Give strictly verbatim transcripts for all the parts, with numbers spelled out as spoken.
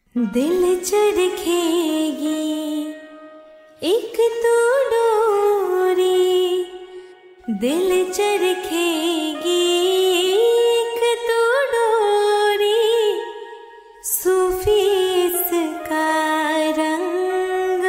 दिल चरखेगी एक तो डोरी, दिल चरखेगी एक तो डोरी, सूफी इसका रंग,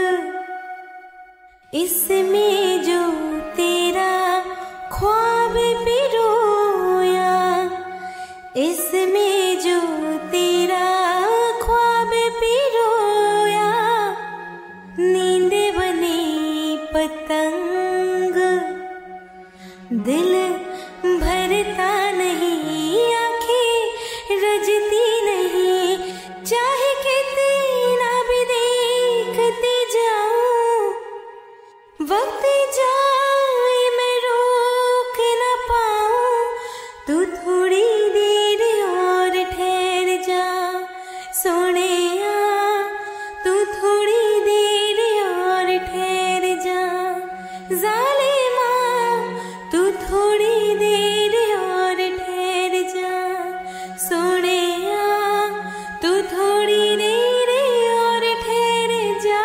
इसमें जो तेरा ख्वाब पिरोया, इसमें जो तेरा ख्वाब पिरोया, नींद बनी पतंग, दिल भरता नहीं, आंखें रजती नहीं, चाहे कितना भी देखती जाऊं, वक्त जाए मैं रोक न पाऊं, तू थोड़ी देर और ठहर जा सोनिया, तू थोड़ी देर और ठहर जा जालिमा, तू थोड़ी देर और ठहर जा सोनिया, तू थोड़ी देर और ठहर जा।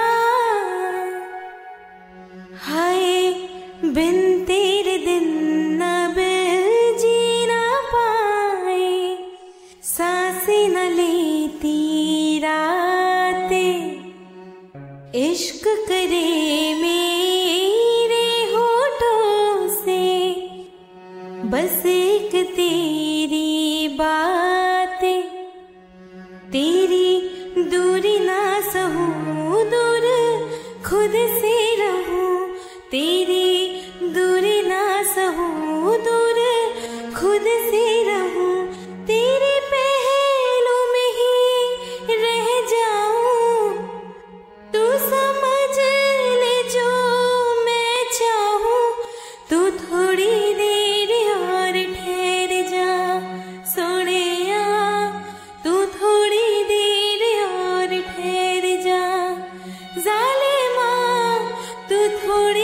हाय बिन तेरे दिन अब जीना पाए, सांसें न लेती रातें, इश्क करे मेरे होठों से, बस एक तेरी बातें, तेरी दूरी ना सहूं, दूर खुद से रहूं, तेरी दूरी ना सहूं, दूर खुद से रहूं, तेरे पहलू में ही रह जाऊं, तू समझ ले जो मैं चाहूं, तू थोड़ी देर और ठहर जा सोनिया, तू थोड़ी देर और ठहर जा जालिमा, तू थोड़ी